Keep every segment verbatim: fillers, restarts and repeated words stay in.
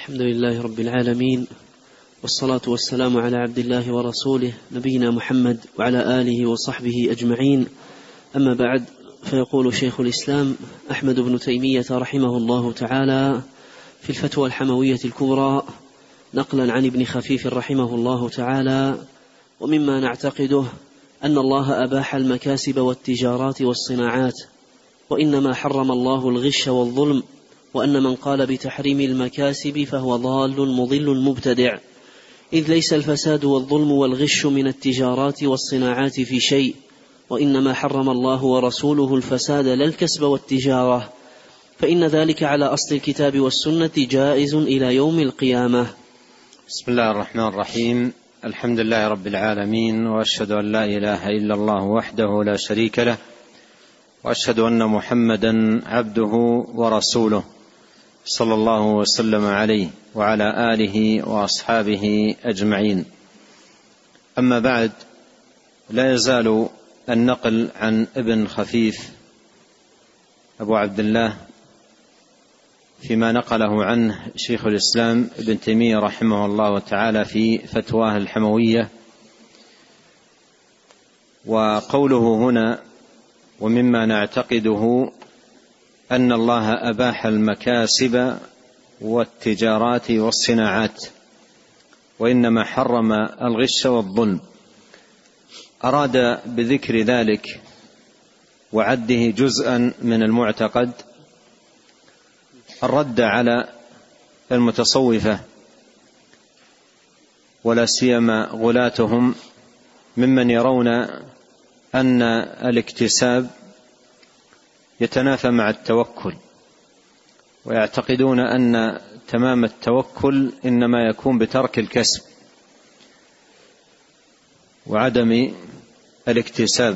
الحمد لله رب العالمين، والصلاة والسلام على عبد الله ورسوله نبينا محمد وعلى آله وصحبه أجمعين. أما بعد، فيقول شيخ الإسلام أحمد بن تيمية رحمه الله تعالى في الفتوى الحموية الكبرى نقلا عن ابن خفيف رحمه الله تعالى: ومما نعتقده أن الله أباح المكاسب والتجارات والصناعات، وإنما حرم الله الغش والظلم، وأن من قال بتحريم المكاسب فهو ضال مضل مبتدع، إذ ليس الفساد والظلم والغش من التجارات والصناعات في شيء، وإنما حرم الله ورسوله الفساد لا الكسب والتجارة، فإن ذلك على أصل الكتاب والسنة جائز إلى يوم القيامة. بسم الله الرحمن الرحيم. الحمد لله رب العالمين، وأشهد أن لا إله إلا الله وحده لا شريك له، وأشهد أن محمدا عبده ورسوله صلى الله وسلم عليه وعلى آله وأصحابه أجمعين. أما بعد، لا يزال النقل عن ابن خفيف أبو عبد الله فيما نقله عنه شيخ الإسلام ابن تيمية رحمه الله تعالى في فتواه الحموية. وقوله هنا: ومما نعتقده أن الله أباح المكاسب والتجارات والصناعات، وإنما حرم الغش والظلم، أراد بذكر ذلك وعده جزءا من المعتقد الرد على المتصوفة، ولا سيما غلاتهم، ممن يرون أن الاكتساب يتنافى مع التوكل، ويعتقدون أن تمام التوكل إنما يكون بترك الكسب وعدم الاكتساب.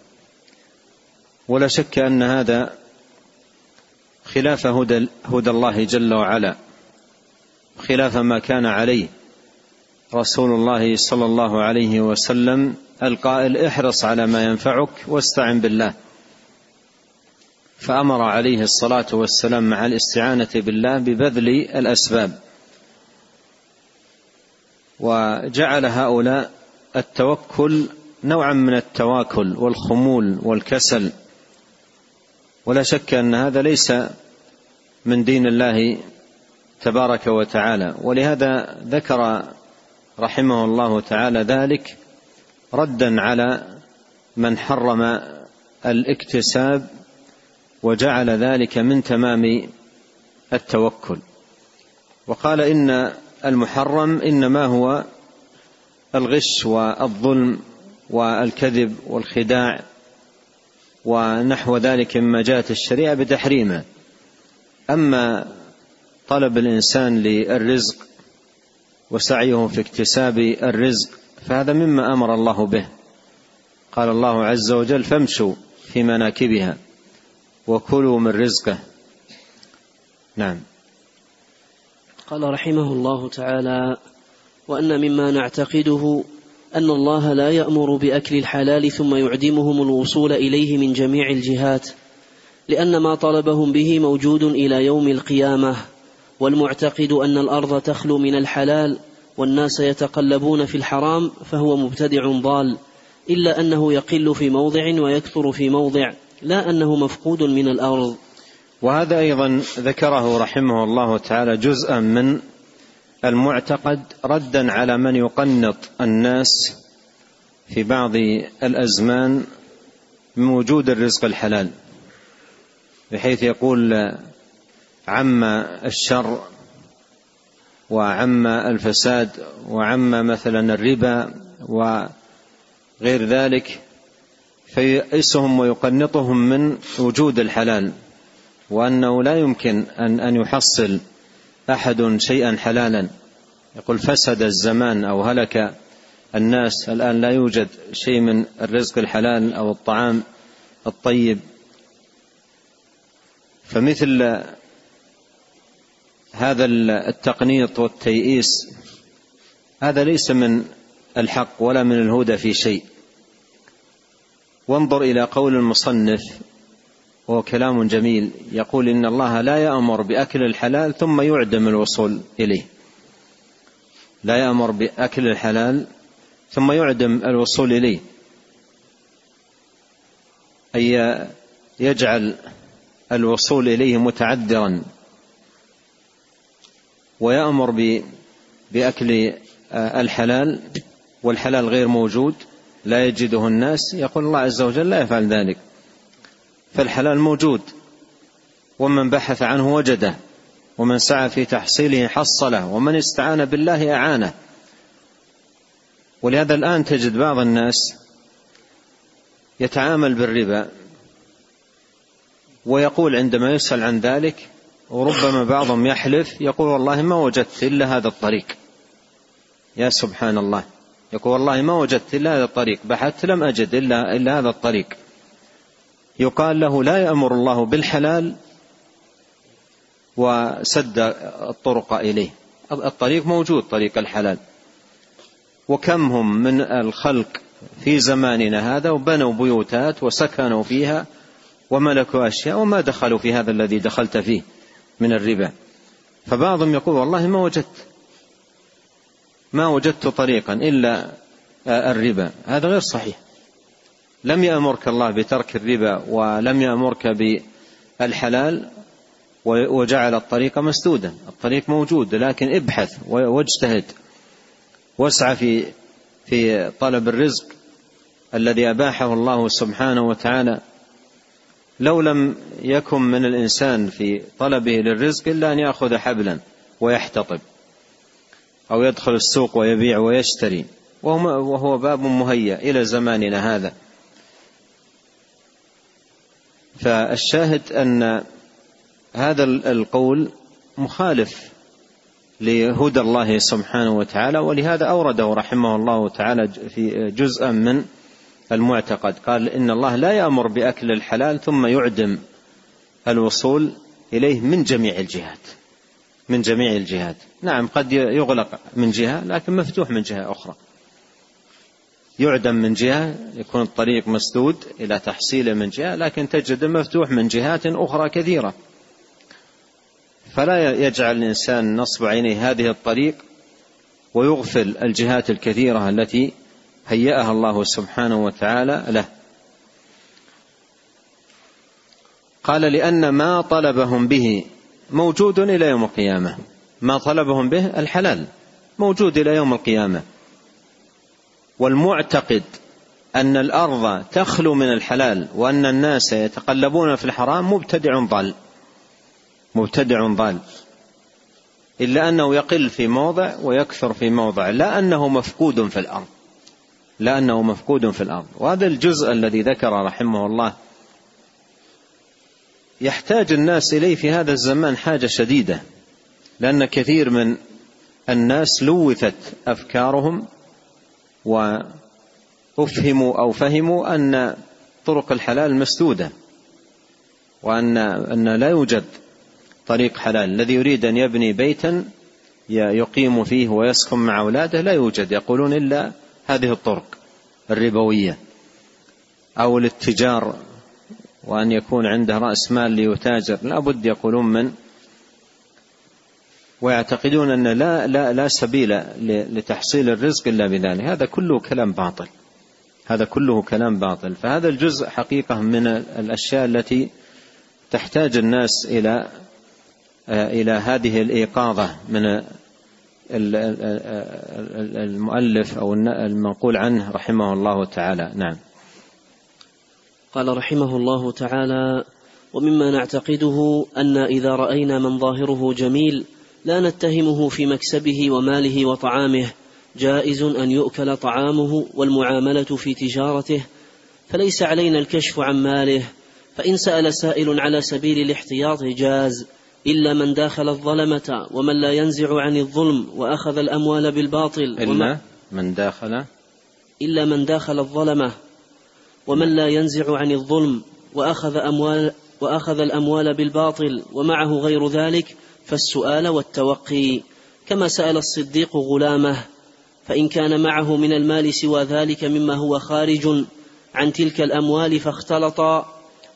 ولا شك أن هذا خلاف هدى, هدى الله جل وعلا، خلاف ما كان عليه رسول الله صلى الله عليه وسلم القائل: احرص على ما ينفعك واستعن بالله. فأمر عليه الصلاة والسلام مع الاستعانة بالله ببذل الأسباب، وجعل هؤلاء التوكل نوعا من التواكل والخمول والكسل. ولا شك أن هذا ليس من دين الله تبارك وتعالى، ولهذا ذكر رحمه الله تعالى ذلك ردا على من حرم الاكتساب وجعل ذلك من تمام التوكل، وقال إن المحرم إنما هو الغش والظلم والكذب والخداع ونحو ذلك مما جاءت الشريعة بتحريمه. أما طلب الإنسان للرزق وسعيه في اكتساب الرزق فهذا مما أمر الله به، قال الله عز وجل: فامشوا في مناكبها وكلوا من رزقه. نعم. قال رحمه الله تعالى: وأن مما نعتقده أن الله لا يأمر بأكل الحلال ثم يعدمهم الوصول إليه من جميع الجهات، لأن ما طلبهم به موجود إلى يوم القيامة، والمعتقد أن الأرض تخلو من الحلال والناس يتقلبون في الحرام فهو مبتدع ضال، إلا أنه يقل في موضع ويكثر في موضع، لا أنه مفقود من الأرض. وهذا أيضا ذكره رحمه الله تعالى جزءا من المعتقد ردا على من يقنط الناس في بعض الأزمان من وجود الرزق الحلال، بحيث يقول: عم الشر وعم الفساد وعم مثلا الربا وغير ذلك، فيئسهم ويقنطهم من وجود الحلال، وأنه لا يمكن أن, أن يحصل أحد شيئا حلالا. يقول: فسد الزمان أو هلك الناس، الآن لا يوجد شيء من الرزق الحلال أو الطعام الطيب. فمثل هذا التقنيط والتيئيس هذا ليس من الحق ولا من الهدى في شيء. وانظر إلى قول المصنف وهو كلام جميل، يقول إن الله لا يأمر بأكل الحلال ثم يعدم الوصول إليه، لا يأمر بأكل الحلال ثم يعدم الوصول إليه، أي يجعل الوصول إليه متعذرا، ويأمر بأكل الحلال والحلال غير موجود لا يجده الناس. يقول الله عز وجل لا يفعل ذلك، فالحلال موجود، ومن بحث عنه وجده، ومن سعى في تحصيله حصله، ومن استعان بالله أعانه. ولهذا الآن تجد بعض الناس يتعامل بالربا ويقول عندما يسأل عن ذلك، وربما بعضهم يحلف يقول والله ما وجدت إلا هذا الطريق. يا سبحان الله، يقول والله ما وجدت إلا هذا الطريق، بحثت لم أجد إلا, إلا هذا الطريق. يقال له لا يأمر الله بالحلال وسد الطرق إليه، الطريق موجود، طريق الحلال. وكم هم من الخلق في زماننا هذا وبنوا بيوتات وسكنوا فيها وملكوا أشياء وما دخلوا في هذا الذي دخلت فيه من الربا. فبعضهم يقول والله ما وجدت ما وجدت طريقا إلا الربا. هذا غير صحيح. لم يأمرك الله بترك الربا ولم يأمرك بالحلال وجعل الطريق مسدودا، الطريق موجود، لكن ابحث واجتهد واسعى في في طلب الرزق الذي أباحه الله سبحانه وتعالى. لو لم يكن من الإنسان في طلبه للرزق إلا أن يأخذ حبلا ويحتطب أو يدخل السوق ويبيع ويشتري، وهو باب مهيأ إلى زماننا هذا. فالشاهد أن هذا القول مخالف لهدى الله سبحانه وتعالى، ولهذا أورده رحمه الله تعالى في جزءا من المعتقد، قال إن الله لا يأمر بأكل الحلال ثم يعدم الوصول إليه من جميع الجهات، من جميع الجهات. نعم قد يغلق من جهة لكن مفتوح من جهة أخرى، يعدم من جهة يكون الطريق مسدود إلى تحصيله من جهة، لكن تجد مفتوح من جهات أخرى كثيرة. فلا يجعل الإنسان نصب عينيه هذه الطريق ويغفل الجهات الكثيرة التي هيأها الله سبحانه وتعالى له. قال لأن ما طلبهم به موجود إلى يوم القيامة، ما طلبهم به الحلال موجود إلى يوم القيامة. والمعتقد أن الأرض تخلو من الحلال وأن الناس يتقلبون في الحرام مبتدع ضال، مبتدع ضال، إلا أنه يقل في موضع ويكثر في موضع، لا أنه مفقود في الأرض، لا أنه مفقود في الأرض. وهذا الجزء الذي ذكر رحمه الله يحتاج الناس إليه في هذا الزمان حاجة شديدة، لأن كثير من الناس لوثت أفكارهم وأفهموا أو فهموا أن طرق الحلال مسدودة، وأن أن لا يوجد طريق حلال. الذي يريد أن يبني بيتا يقيم فيه ويسكن مع أولاده لا يوجد، يقولون إلا هذه الطرق الربوية أو الاتجار، وأن يكون عنده رأس مال ليتاجر، لا بد يقولون من، ويعتقدون أن لا, لا, لا سبيل لتحصيل الرزق إلا بذلك. هذا كله كلام باطل، هذا كله كلام باطل. فهذا الجزء حقيقة من الأشياء التي تحتاج الناس إلى إلى هذه الإيقاظة من المؤلف أو المنقول عنه رحمه الله تعالى. نعم. قال رحمه الله تعالى: ومما نعتقده أن إذا رأينا من ظاهره جميل لا نتهمه في مكسبه وماله وطعامه، جائز أن يؤكل طعامه والمعاملة في تجارته، فليس علينا الكشف عن ماله. فإن سأل سائل على سبيل الاحتياط جاز، إلا من داخل الظلمة ومن لا ينزع عن الظلم وأخذ الأموال بالباطل. إلا من داخل إلا من داخل الظلمة ومن لا ينزع عن الظلم وأخذ أموال وأخذ الأموال بالباطل ومعه غير ذلك، فالسؤال والتوقي، كما سأل الصديق غلامه. فإن كان معه من المال سوى ذلك مما هو خارج عن تلك الأموال فاختلط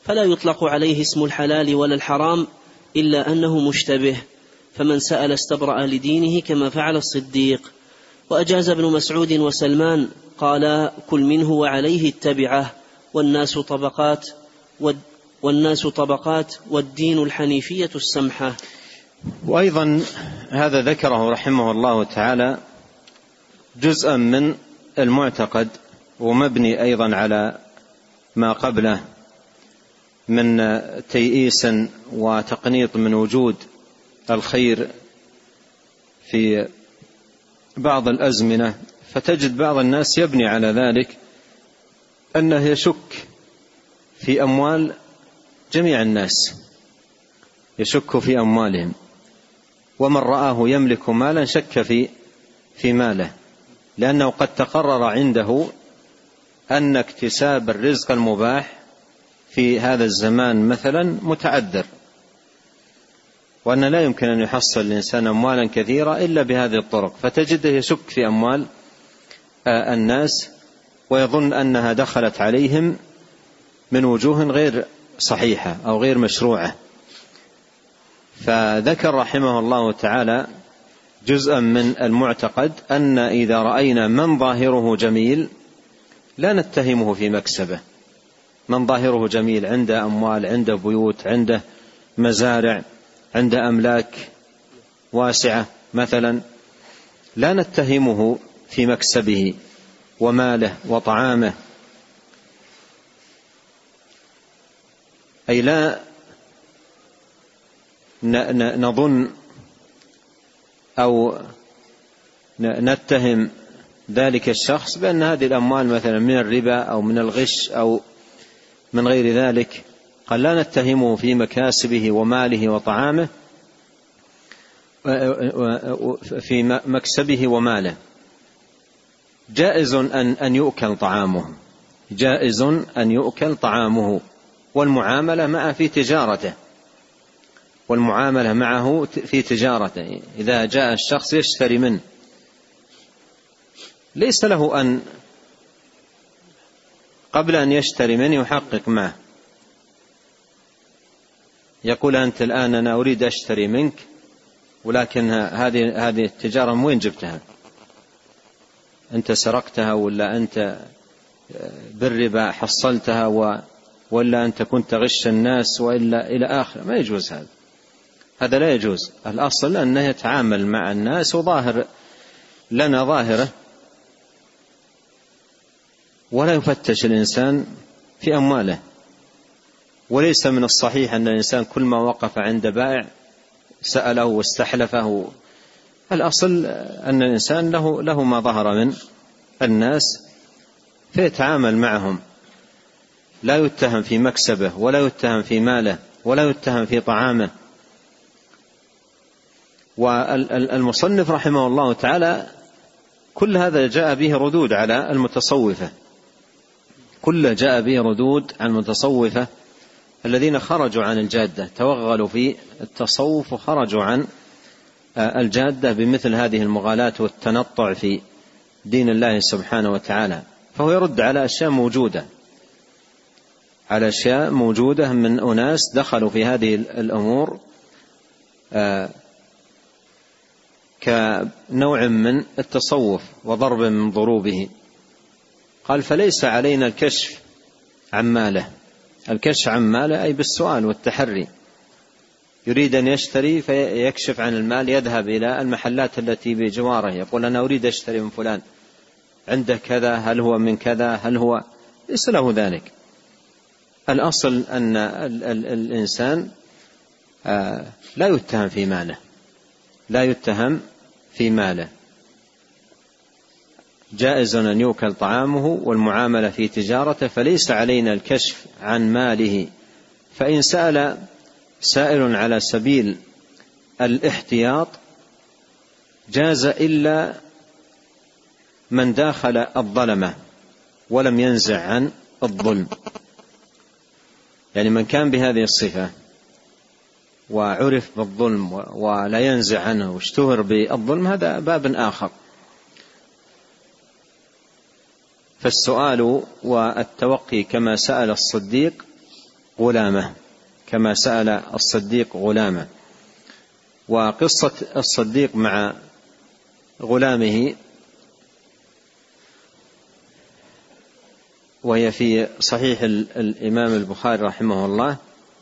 فلا يطلق عليه اسم الحلال ولا الحرام إلا أنه مشتبه، فمن سأل استبرأ لدينه كما فعل الصديق. وأجاز ابن مسعود وسلمان قال: كل منه وعليه اتبعه، والناس طبقات والناس طبقات والدين الحنيفية السمحة. وأيضا هذا ذكره رحمه الله تعالى جزءا من المعتقد، ومبني أيضا على ما قبله من تيئيس وتقنيط من وجود الخير في بعض الأزمنة. فتجد بعض الناس يبني على ذلك أنه يشك في أموال جميع الناس، يشك في أموالهم، ومن رآه يملك مالا شك في في ماله، لأنه قد تقرر عنده أن اكتساب الرزق المباح في هذا الزمان مثلا متعذر، وأن لا يمكن أن يحصل الإنسان أموالا كثيرة إلا بهذه الطرق. فتجده يشك في أموال الناس ويظن أنها دخلت عليهم من وجوه غير صحيحة أو غير مشروعة. فذكر رحمه الله تعالى جزءا من المعتقد أن إذا رأينا من ظاهره جميل لا نتهمه في مكسبه، من ظاهره جميل عنده أموال، عنده بيوت، عنده مزارع، عنده أملاك واسعة مثلا، لا نتهمه في مكسبه وماله وطعامه، أي لا نظن أو نتهم ذلك الشخص بأن هذه الأموال مثلا من الربا أو من الغش أو من غير ذلك. قال: لا نتهمه في مكاسبه وماله وطعامه، في مكسبه وماله. جائز أن أن يؤكل طعامه، جائز أن يؤكل طعامه، والمعاملة معه في تجارته، والمعاملة معه في تجارته. إذا جاء الشخص يشتري منه ليس له أن قبل أن يشتري منه يحقق معه، يقول: أنت الآن أنا أريد أشتري منك، ولكن هذه هذه التجارة من وين جبتها؟ أنت سرقتها ولا أنت بالربا حصلتها ولا أنت كنت غش الناس وإلا إلى آخر. ما يجوز هذا، هذا لا يجوز. الأصل أنه يتعامل مع الناس وظاهر لنا ظاهره، ولا يفتش الإنسان في أمواله. وليس من الصحيح أن الإنسان كل ما وقف عند بائع سأله واستحلفه. الأصل أن الإنسان له, له ما ظهر من الناس فيتعامل معهم، لا يتهم في مكسبه ولا يتهم في ماله ولا يتهم في طعامه. والمصنف رحمه الله تعالى كل هذا جاء به ردود على المتصوفة، كل جاء به ردود عن المتصوفة الذين خرجوا عن الجادة، توغلوا في التصوف وخرجوا عن الجادة بمثل هذه المغالاة والتنطع في دين الله سبحانه وتعالى. فهو يرد على أشياء موجودة، على أشياء موجودة من أناس دخلوا في هذه الأمور كنوع من التصوف وضرب من ضروبه. قال: فليس علينا الكشف عن ماله. الكشف عن ماله أي بالسؤال والتحري، يريد أن يشتري فيكشف عن المال، يذهب إلى المحلات التي بجواره يقول: أنا أريد أشتري من فلان، عنده كذا، هل هو من كذا، هل هو، ليس له ذلك. الأصل أن الإنسان لا يتهم في ماله، لا يتهم في ماله. جائز أن يؤكل طعامه والمعاملة في تجارته، فليس علينا الكشف عن ماله. فإن سأل سائل على سبيل الاحتياط جاز إلا من داخل الظلمة ولم ينزع عن الظلم. يعني من كان بهذه الصفة وعرف بالظلم ولا ينزع عنه واشتهر بالظلم، هذا باب آخر. فالسؤال والتوقي كما سأل الصديق غلامه كما سأل الصديق غلامه. وقصة الصديق مع غلامه وهي في صحيح الإمام البخاري رحمه الله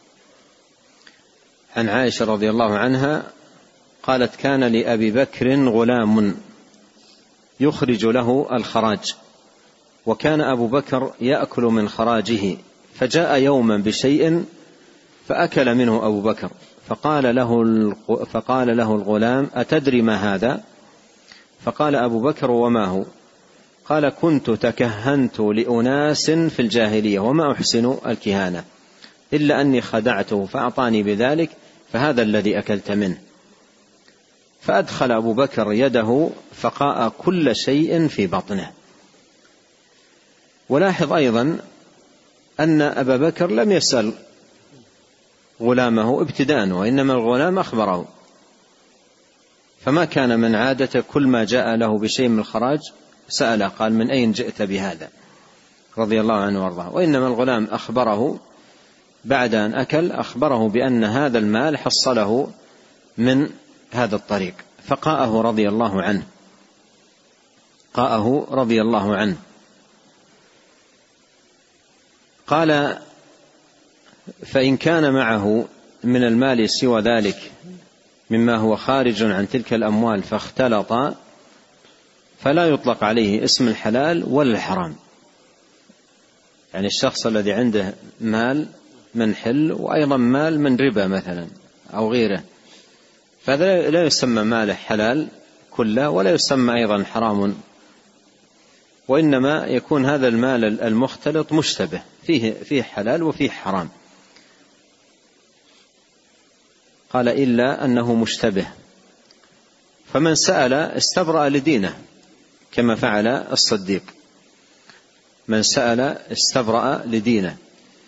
عن عائشة رضي الله عنها قالت: كان لأبي بكر غلام يخرج له الخراج، وكان أبو بكر يأكل من خراجه، فجاء يوما بشيء فأكل منه أبو بكر، فقال له, فقال له الغلام: أتدري ما هذا؟ فقال أبو بكر: وما هو؟ قال: كنت تكهنت لأناس في الجاهلية وما أحسن الكهانة إلا أني خدعته فأعطاني بذلك، فهذا الذي أكلت منه. فأدخل أبو بكر يده فقاء كل شيء في بطنه. ولاحظ أيضا أن أبا بكر لم يسأل غلامه ابتداء، وإنما الغلام أخبره، فما كان من عادة كل ما جاء له بشيء من الخراج سأله قال: من أين جئت بهذا؟ رضي الله عنه وارضاه. وإنما الغلام أخبره بعد أن أكل، أخبره بأن هذا المال حصله من هذا الطريق، فقاءه رضي الله عنه قاءه رضي الله عنه. قال: فإن كان معه من المال سوى ذلك مما هو خارج عن تلك الأموال فاختلط، فلا يطلق عليه اسم الحلال ولا الحرام. يعني الشخص الذي عنده مال من حل وأيضا مال من ربا مثلا أو غيره، فهذا لا يسمى ماله حلال كله ولا يسمى أيضا حرام، وإنما يكون هذا المال المختلط مشتبه، فيه, فيه حلال وفيه حرام. قال: إلا أنه مشتبه، فمن سأل استبرأ لدينه كما فعل الصديق، من سأل استبرأ لدينه.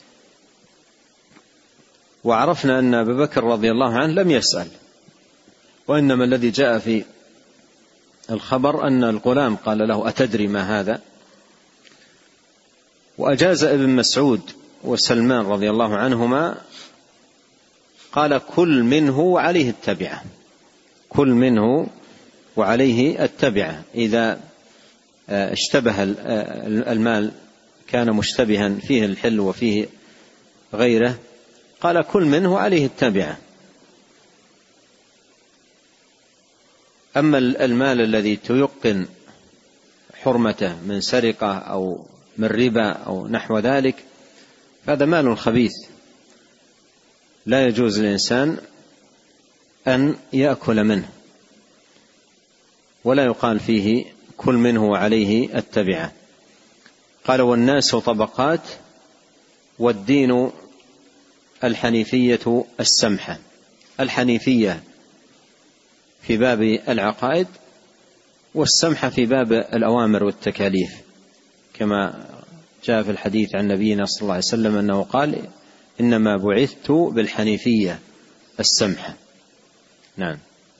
وعرفنا أن أبا بكر رضي الله عنه لم يسأل، وإنما الذي جاء في الخبر أن الغلام قال له: أتدري ما هذا؟ وأجاز ابن مسعود وسلمان رضي الله عنهما، قال: كل منه وعليه التبعة، كل منه وعليه التبعة. إذا اشتبه المال كان مشتبها فيه الحل وفيه غيره، قال: كل منه وعليه التبعة. أما المال الذي تيقن حرمته من سرقة أو من ربا أو نحو ذلك، فهذا مال خبيث لا يجوز للإنسان أن يأكل منه، ولا يقال فيه كل منه وعليه التبعة. قال: والناس طبقات، والدين الحنيفية السمحة. الحنيفية في باب العقائد، والسمحة في باب الأوامر والتكاليف، كما جاء في الحديث عن نبينا صلى الله عليه وسلم أنه قال: إنما بعثت بالحنيفية السمحة. نعم.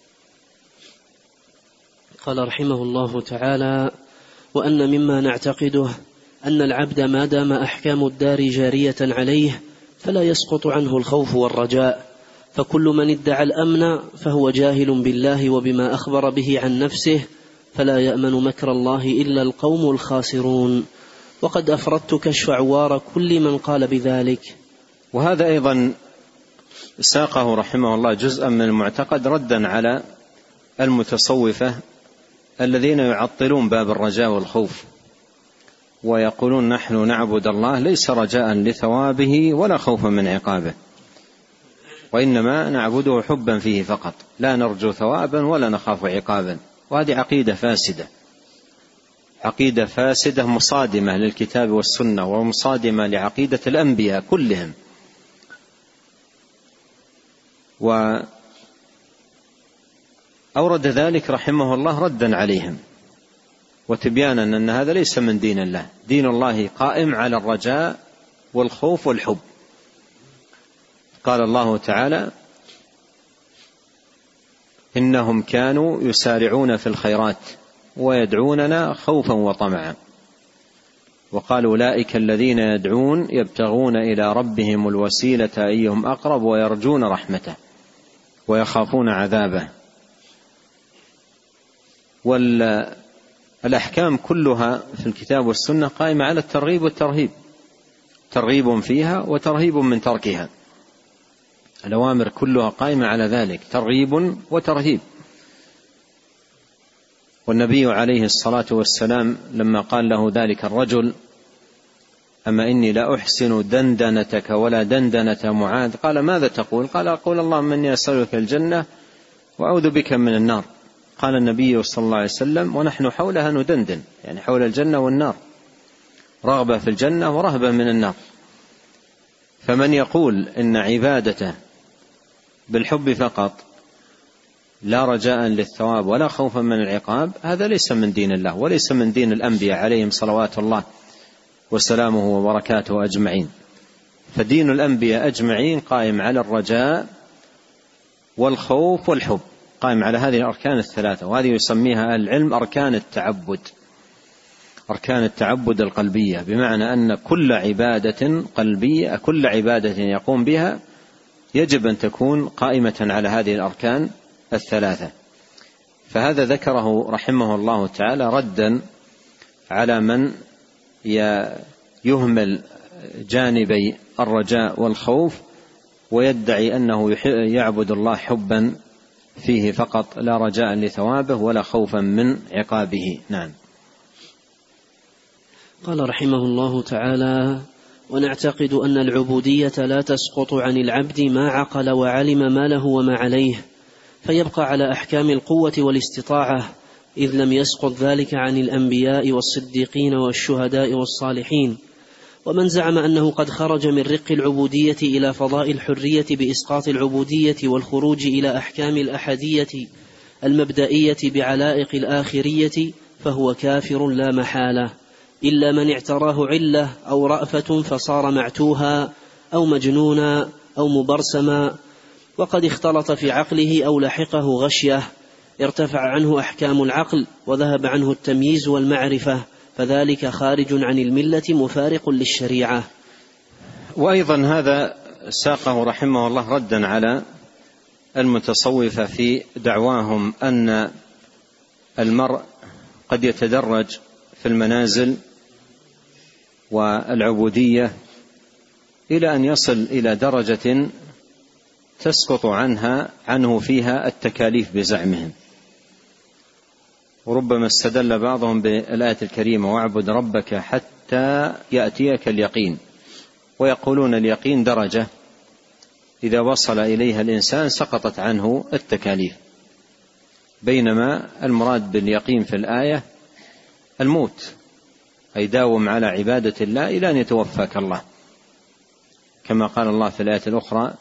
قال رحمه الله تعالى: وأن مما نعتقده أن العبد ما دام أحكام الدار جارية عليه فلا يسقط عنه الخوف والرجاء، فكل من ادعى الأمن فهو جاهل بالله وبما أخبر به عن نفسه، فلا يأمن مكر الله إلا القوم الخاسرون. وقد أفردت كشف عوار كل من قال بذلك. وهذا أيضا ساقه رحمه الله جزءا من المعتقد ردا على المتصوفة الذين يعطلون باب الرجاء والخوف، ويقولون: نحن نعبد الله ليس رجاء لثوابه ولا خوفا من عقابه، وإنما نعبده حبا فيه فقط، لا نرجو ثوابا ولا نخاف عقابا. وهذه عقيدة فاسدة، عقيدة فاسدة مصادمة للكتاب والسنة، ومصادمة لعقيدة الأنبياء كلهم. وأورد ذلك رحمه الله ردا عليهم وتبيانا أن هذا ليس من دين الله. دين الله قائم على الرجاء والخوف والحب. قال الله تعالى: إنهم كانوا يسارعون في الخيرات ويدعوننا خوفا وطمعا. وقال أولئك الذين يدعون يبتغون إلى ربهم الوسيلة أيهم أقرب ويرجون رحمته ويخافون عذابه. والأحكام كلها في الكتاب والسنة قائمة على الترغيب والترهيب، ترغيب فيها وترهيب من تركها. الأوامر كلها قائمة على ذلك، ترغيب وترهيب. والنبي عليه الصلاة والسلام لما قال له ذلك الرجل: أما إني لا أحسن دندنتك ولا دندنة معاذ، قال: ماذا تقول؟ قال: أقول اللهم إني أسألك الجنة وأعوذ بك من النار. قال النبي صلى الله عليه وسلم: ونحن حولها ندندن، يعني حول الجنة والنار، رغبة في الجنة ورهبة من النار. فمن يقول إن عبادته بالحب فقط لا رجاء للثواب ولا خوفا من العقاب، هذا ليس من دين الله وليس من دين الأنبياء عليهم صلوات الله وسلامه وبركاته أجمعين. فدين الأنبياء أجمعين قائم على الرجاء والخوف والحب، قائم على هذه الأركان الثلاثة، وهذه يسميها أهل العلم أركان التعبد، أركان التعبد القلبية، بمعنى أن كل عبادة قلبية، كل عبادة يقوم بها يجب أن تكون قائمة على هذه الأركان الثلاثة. فهذا ذكره رحمه الله تعالى ردا على من يهمل جانبي الرجاء والخوف ويدعي أنه يعبد الله حبا فيه فقط، لا رجاء لثوابه ولا خوفا من عقابه. نعم. قال رحمه الله تعالى: ونعتقد أن العبودية لا تسقط عن العبد ما عقل وعلم ما له وما عليه، فيبقى على أحكام القوة والاستطاعة، إذ لم يسقط ذلك عن الأنبياء والصديقين والشهداء والصالحين. ومن زعم أنه قد خرج من رق العبودية إلى فضاء الحرية بإسقاط العبودية والخروج إلى أحكام الأحدية المبدئية بعلائق الآخرية فهو كافر لا محالة، إلا من اعتراه علة أو رأفة فصار معتوها أو مجنونا أو مبرسما، وقد اختلط في عقله أو لحقه غشية ارتفع عنه أحكام العقل وذهب عنه التمييز والمعرفة، فذلك خارج عن الملة مفارق للشريعة. وأيضا هذا ساقه رحمه الله ردا على المتصوفة في دعواهم أن المرء قد يتدرج في المنازل والعبودية إلى أن يصل إلى درجة تسقط عنها عنه فيها التكاليف بزعمهم. وربما استدل بعضهم بالآية الكريمة: واعبد ربك حتى يأتيك اليقين، ويقولون اليقين درجة إذا وصل إليها الإنسان سقطت عنه التكاليف، بينما المراد باليقين في الآية الموت، أي داوم على عبادة الله إلى أن يتوفاك الله، كما قال الله في الآية الأخرى: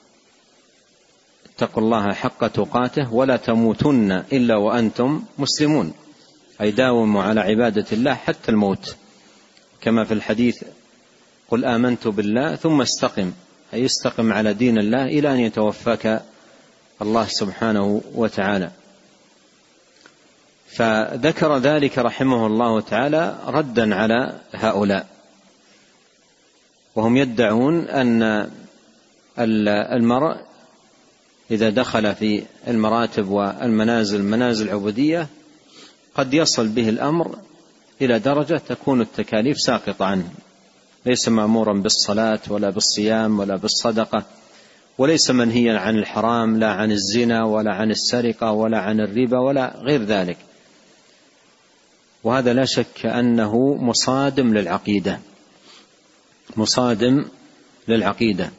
اتقوا الله حق تقاته ولا تموتن إلا وأنتم مسلمون، أي داوموا على عبادة الله حتى الموت، كما في الحديث: قل آمنت بالله ثم استقم، أي استقم على دين الله إلى أن يتوفاك الله سبحانه وتعالى. فذكر ذلك رحمه الله تعالى ردا على هؤلاء، وهم يدعون أن المرء إذا دخل في المراتب والمنازل منازل العبودية قد يصل به الأمر إلى درجة تكون التكاليف ساقطة عنه، ليس مأمورا بالصلاة ولا بالصيام ولا بالصدقة، وليس منهيا عن الحرام، لا عن الزنا ولا عن السرقة ولا عن الربا ولا غير ذلك. وهذا لا شك أنه مصادم للعقيدة، مصادم للعقيدة،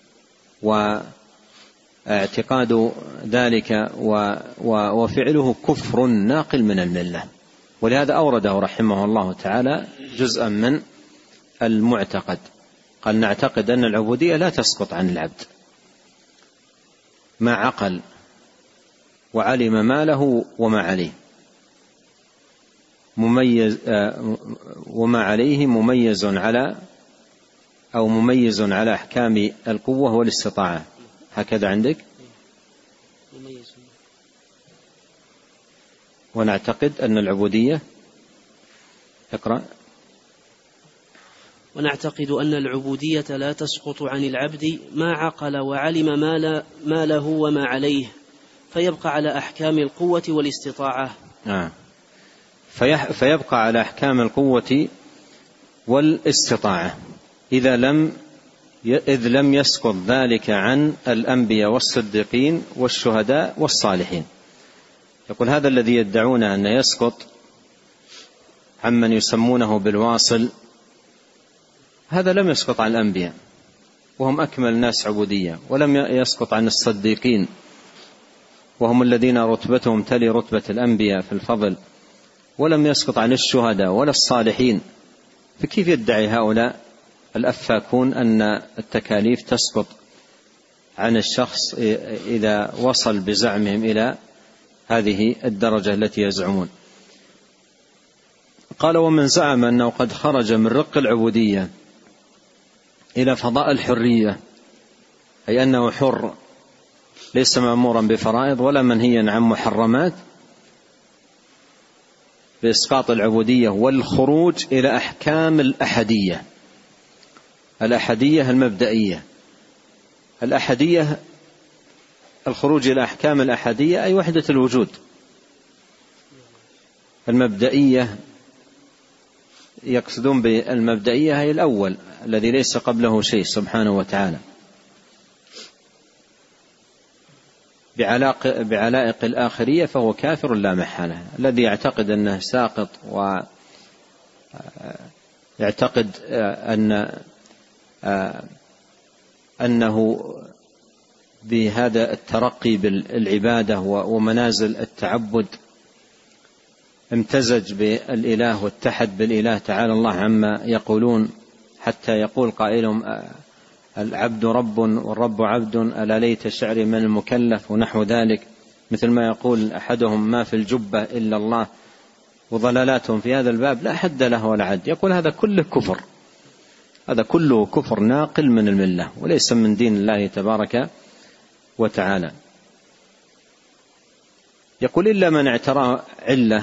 واعتقاد ذلك وفعله كفر ناقل من الملة. ولهذا أورده رحمه الله تعالى جزءا من المعتقد، قال: نعتقد أن العبودية لا تسقط عن العبد ما عقل وعلم ما له وما عليه، مميز وما عليه مميز على أو مميز على أحكام القوة والاستطاعة. هكذا عندك؟ ونعتقد أن العبودية، اقرأ. ونعتقد أن العبودية لا تسقط عن العبد ما عقل وعلم ما, لا ما له وما عليه، فيبقى على أحكام القوة والاستطاعة. آه. فيبقى على أحكام القوة والاستطاعة إذا لم إذ لم يسقط ذلك عن الأنبياء والصديقين والشهداء والصالحين. يقول هذا الذي يدعون أن يسقط عمن يسمونه بالواصل، هذا لم يسقط عن الأنبياء وهم أكمل الناس عبودية، ولم يسقط عن الصديقين وهم الذين رتبتهم تلي رتبة الأنبياء في الفضل، ولم يسقط عن الشهداء ولا الصالحين. فكيف يدعي هؤلاء الأفاكون أن التكاليف تسقط عن الشخص إذا وصل بزعمهم إلى هذه الدرجة التي يزعمون؟ قال ومن زعم أنه قد خرج من رق العبودية إلى فضاء الحرية، أي أنه حر ليس مأمورا بفرائض ولا منهيا عن محرمات، بإسقاط العبودية والخروج إلى أحكام الأحدية. الأحدية المبدئية، الأحدية الخروج إلى أحكام الأحدية أي وحدة الوجود. المبدئية يقصدون بالمبدئية هي الأول الذي ليس قبله شيء سبحانه وتعالى، بعلائق الآخرية فهو كافر لا محالة. الذي يعتقد أنه ساقط ويعتقد أن أنه بهذا الترقي بالعبادة ومنازل التعبد امتزج بالإله واتحد بالإله تعالى الله عما يقولون، حتى يقول قائلهم العبد رب والرب عبد، ألا ليت شعري من المكلف ونحو ذلك، مثل ما يقول أحدهم ما في الجبة إلا الله. وضلالاتهم في هذا الباب لا حد له ولا عد. يقول هذا كله كفر، هذا كله كفر ناقل من الملة وليس من دين الله تبارك وتعالى. يقول إلا من اعترى علة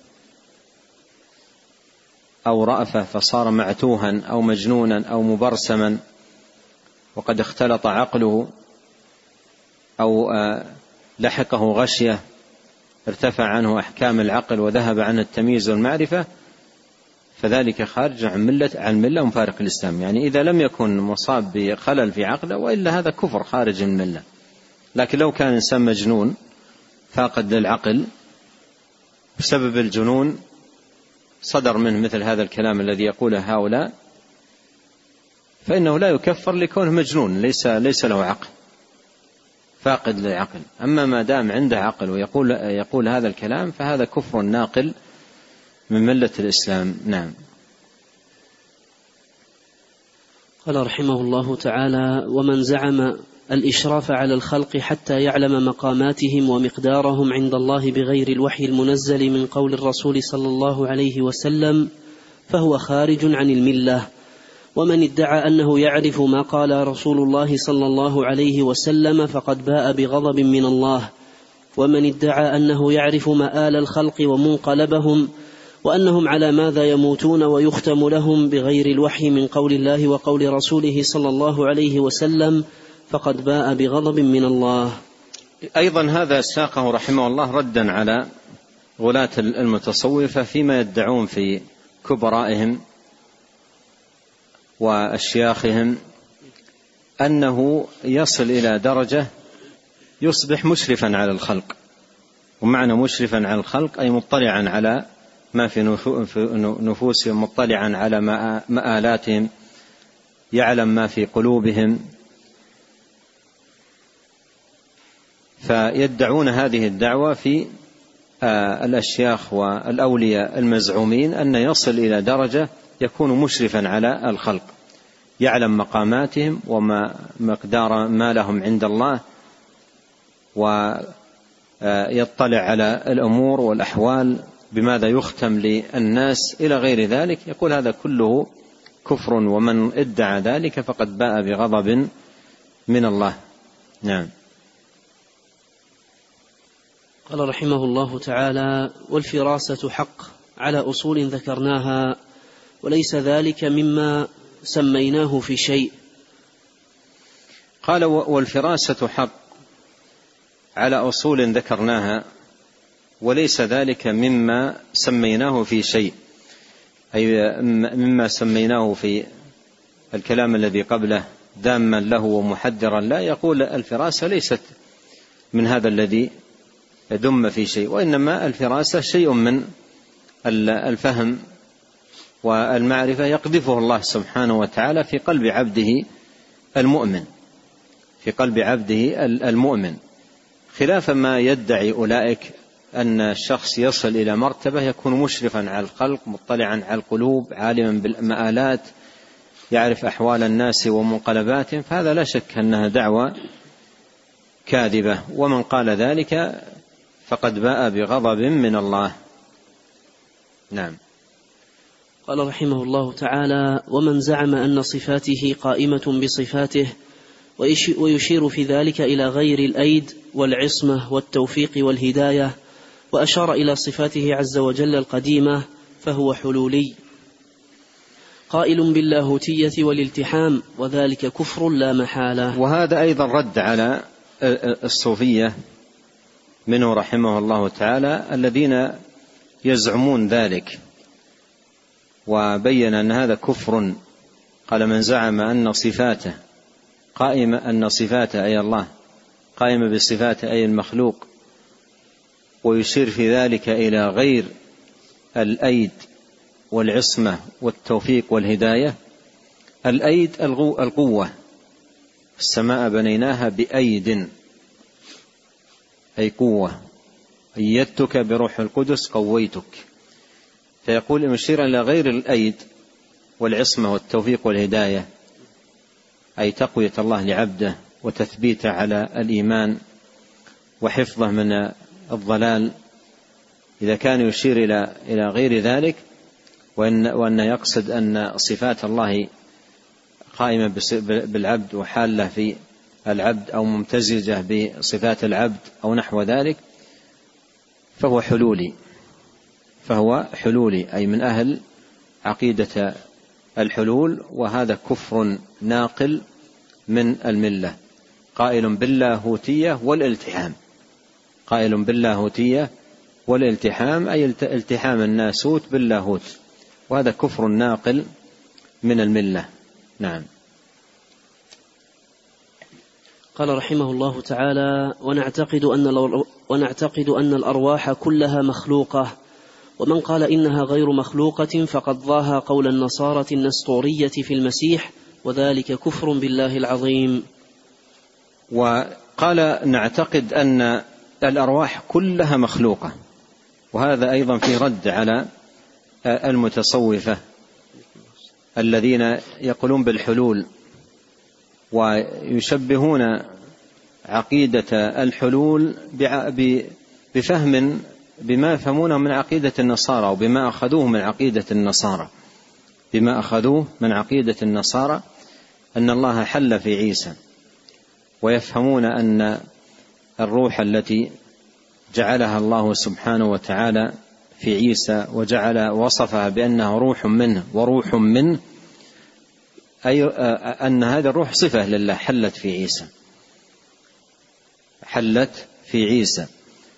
أو رأفة فصار معتوها أو مجنونا أو مبرسما وقد اختلط عقله أو لحقه غشية ارتفع عنه أحكام العقل وذهب عنه التمييز والمعرفة، فذلك خارج عن ملة عن ملة مفارق الإسلام. يعني إذا لم يكن مصاب بخلل في عقله وإلا هذا كفر خارج من الملة. لكن لو كان إنسان مجنون فاقد للعقل بسبب الجنون صدر منه مثل هذا الكلام الذي يقوله هؤلاء، فإنه لا يكفر لكونه مجنون ليس ليس له عقل فاقد للعقل. أما ما دام عنده عقل ويقول يقول هذا الكلام فهذا كفر ناقل من ملة الإسلام. نعم. قال رحمه الله تعالى: ومن زعم الإشراف على الخلق حتى يعلم مقاماتهم ومقدارهم عند الله بغير الوحي المنزل من قول الرسول صلى الله عليه وسلم فهو خارج عن الملة. ومن ادعى أنه يعرف ما قال رسول الله صلى الله عليه وسلم فقد باء بغضب من الله. ومن ادعى أنه يعرف مآل الخلق ومنقلبهم وأنهم على ماذا يموتون ويختم لهم بغير الوحي من قول الله وقول رسوله صلى الله عليه وسلم فقد باء بغضب من الله. أيضا هذا ساقه رحمه الله ردا على غلاة المتصوفة فيما يدعون في كبرائهم وأشياخهم أنه يصل إلى درجة يصبح مشرفا على الخلق. ومعنى مشرفا على الخلق أي مطلعا على ما في نفوسهم، مطلعا على مآلاتهم، يعلم ما في قلوبهم. فيدعون هذه الدعوة في الأشياخ والأولياء المزعومين أن يصل إلى درجة يكون مشرفا على الخلق، يعلم مقاماتهم وما مقدار ما لهم عند الله، ويطلع على الأمور والأحوال بماذا يختم للناس إلى غير ذلك. يقول هذا كله كفر، ومن ادعى ذلك فقد باء بغضب من الله. نعم. قال رحمه الله تعالى: والفراسة حق على أصول ذكرناها، وليس ذلك مما سميناه في شيء. قال والفراسة حق على أصول ذكرناها، وليس ذلك مما سميناه في شيء، أي مما سميناه في الكلام الذي قبله ذاما له ومحذرا لا. يقول الفراسة ليست من هذا الذي دم في شيء، وإنما الفراسة شيء من الفهم والمعرفة يقذفه الله سبحانه وتعالى في قلب عبده المؤمن في قلب عبده المؤمن خلاف ما يدعي أولئك أن الشخص يصل إلى مرتبة يكون مشرفا على الخلق، مطلعا على القلوب، عالما بالمآلات، يعرف أحوال الناس ومنقلباتهم، فهذا لا شك أنها دعوة كاذبة، ومن قال ذلك فقد باء بغضب من الله. نعم. قال رحمه الله تعالى: ومن زعم أن صفاته قائمة بصفاته ويشير في ذلك إلى غير الأيد والعصمة والتوفيق والهداية، وأشار إلى صفاته عز وجل القديمة، فهو حلولي قائل باللاهوتية والالتحام، وذلك كفر لا محالة. وهذا أيضا رد على الصوفية منه رحمه الله تعالى الذين يزعمون ذلك، وبين أن هذا كفر. قال: من زعم أن صفاته قائمة أن صفاته أي الله قائمة بصفاته أي المخلوق، ويشير في ذلك إلى غير الأيد والعصمة والتوفيق والهداية. الأيد القوة، السماء بنيناها بأيد أي قوة، أيدتك بروح القدس قويتك. فيقول مشيرا إلى غير الأيد والعصمة والتوفيق والهداية، أي تقوية الله لعبده وتثبيته على الإيمان وحفظه من الضلال. إذا كان يشير إلى إلى غير ذلك، وأن وأن يقصد أن صفات الله قائمة بالعبد وحالة في العبد أو ممتزجة بصفات العبد أو نحو ذلك، فهو حلولي فهو حلولي أي من أهل عقيدة الحلول، وهذا كفر ناقل من الملة، قائل باللاهوتية والالتحام قائل باللاهوتية والالتحام أي التحام الناسوت باللاهوت، وهذا كفر ناقل من الملة. نعم. قال رحمه الله تعالى: ونعتقد أن ونعتقد أن الأرواح كلها مخلوقة، ومن قال إنها غير مخلوقة فقد ضاها قول النصارى النسطورية في المسيح، وذلك كفر بالله العظيم. وقال: نعتقد أن الأرواح كلها مخلوقة، وهذا أيضا في رد على المتصوفة الذين يقولون بالحلول، ويشبهون عقيدة الحلول بفهم بما يفهمونه من عقيدة النصارى، وبما أخذوه من عقيدة النصارى بما أخذوه من عقيدة النصارى أن الله حل في عيسى، ويفهمون أن الروح التي جعلها الله سبحانه وتعالى في عيسى وجعل وصفها بأنها روح منه وروح منه، أي أن هذا الروح صفة لله حلت في عيسى حلت في عيسى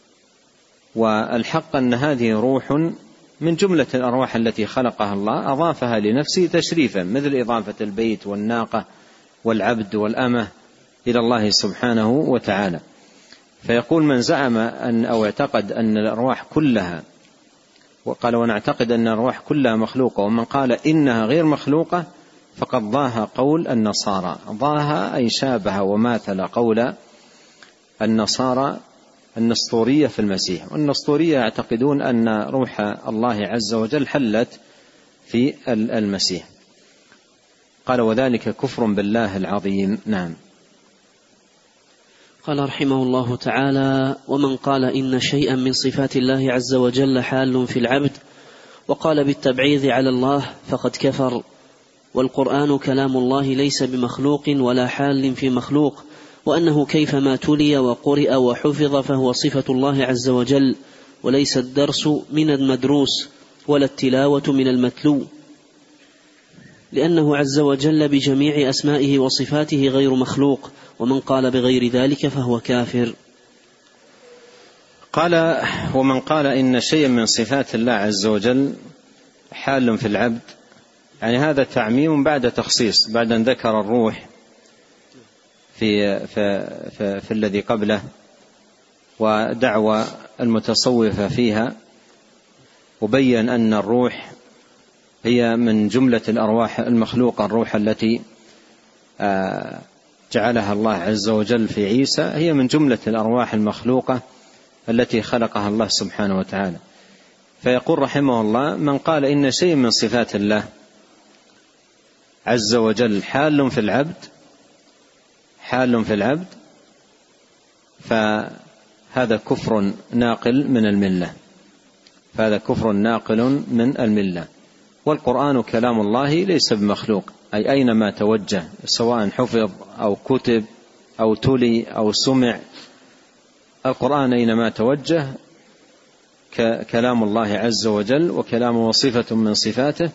والحق أن هذه روح من جملة الأرواح التي خلقها الله، أضافها لنفسه تشريفا، مثل إضافة البيت والناقة والعبد والأمة إلى الله سبحانه وتعالى. فيقول: من زعم أن أو اعتقد أن الأرواح كلها، وقال: ونعتقد أن الأرواح كلها مخلوقة، ومن قال إنها غير مخلوقة فقد ضاها قول النصارى. ضاها أي شابه وماثل قول النصارى النسطورية في المسيح. والنسطورية يعتقدون أن روح الله عز وجل حلت في المسيح. قال: وذلك كفر بالله العظيم. نعم. قال رحمه الله تعالى: ومن قال إن شيئا من صفات الله عز وجل حال في العبد وقال بالتبعيض على الله فقد كفر، والقرآن كلام الله ليس بمخلوق ولا حال في مخلوق، وأنه كيفما تلي وقرئ وحفظ فهو صفة الله عز وجل، وليس الدرس من المدروس ولا التلاوة من المتلو. لأنه عز وجل بجميع أسمائه وصفاته غير مخلوق، ومن قال بغير ذلك فهو كافر. قال: ومن قال إن شيئا من صفات الله عز وجل حال في العبد، يعني هذا تعميم بعد تخصيص، بعد أن ذكر الروح في, في, في, في الذي قبله ودعوى المتصوفة فيها، وبين أن الروح هي من جملة الأرواح المخلوقة. الروح التي جعلها الله عز وجل في عيسى هي من جملة الأرواح المخلوقة التي خلقها الله سبحانه وتعالى. فيقول رحمه الله: من قال إن شيء من صفات الله عز وجل حال في العبد حال في العبد فهذا كفر ناقل من الملة فهذا كفر ناقل من الملة. والقرآن كلام الله ليس بمخلوق، أي أينما توجه سواء حفظ أو كتب أو تلي أو سمع، القرآن أينما توجه كلام الله عز وجل، وكلامه صفة من صفاته.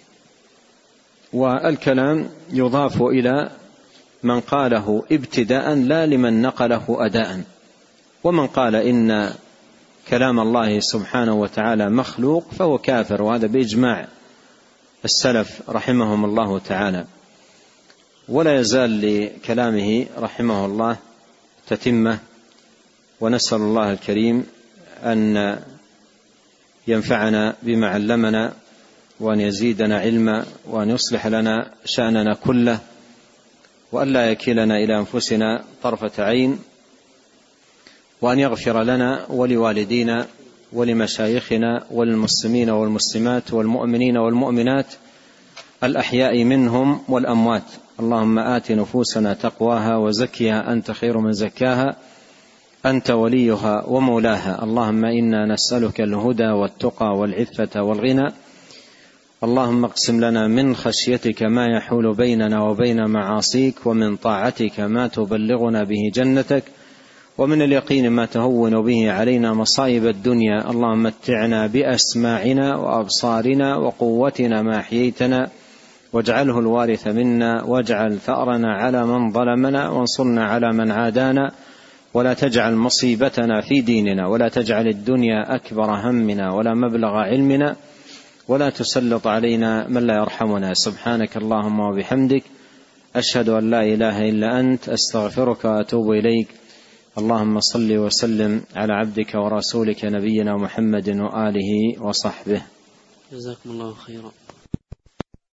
والكلام يضاف إلى من قاله ابتداء لا لمن نقله أداء. ومن قال إن كلام الله سبحانه وتعالى مخلوق فهو كافر، وهذا بإجماع السلف رحمهم الله تعالى. ولا يزال لكلامه رحمه الله تتمة، ونسأل الله الكريم أن ينفعنا بما علمنا، وأن يزيدنا علما، وأن يصلح لنا شأننا كله، وأن لا يكلنا إلى أنفسنا طرفة عين، وأن يغفر لنا ولوالدينا ولمشايخنا وللمسلمين والمسلمات والمؤمنين والمؤمنات الأحياء منهم والأموات. اللهم آت نفوسنا تقواها وزكها أنت خير من زكاها أنت وليها ومولاها. اللهم إنا نسألك الهدى والتقى والعفة والغنى. اللهم اقسم لنا من خشيتك ما يحول بيننا وبين معاصيك، ومن طاعتك ما تبلغنا به جنتك، ومن اليقين ما تهون به علينا مصائب الدنيا. اللهم متعنا بأسماعنا وأبصارنا وقوتنا ما أحييتنا، واجعله الوارث منا، واجعل ثأرنا على من ظلمنا، وانصرنا على من عادانا، ولا تجعل مصيبتنا في ديننا، ولا تجعل الدنيا أكبر همنا ولا مبلغ علمنا، ولا تسلط علينا من لا يرحمنا. سبحانك اللهم وبحمدك، أشهد أن لا إله إلا أنت، أستغفرك وأتوب إليك. اللهم صل وسلم على عبدك ورسولك نبينا محمد وآله وصحبه. جزاكم الله خيرا.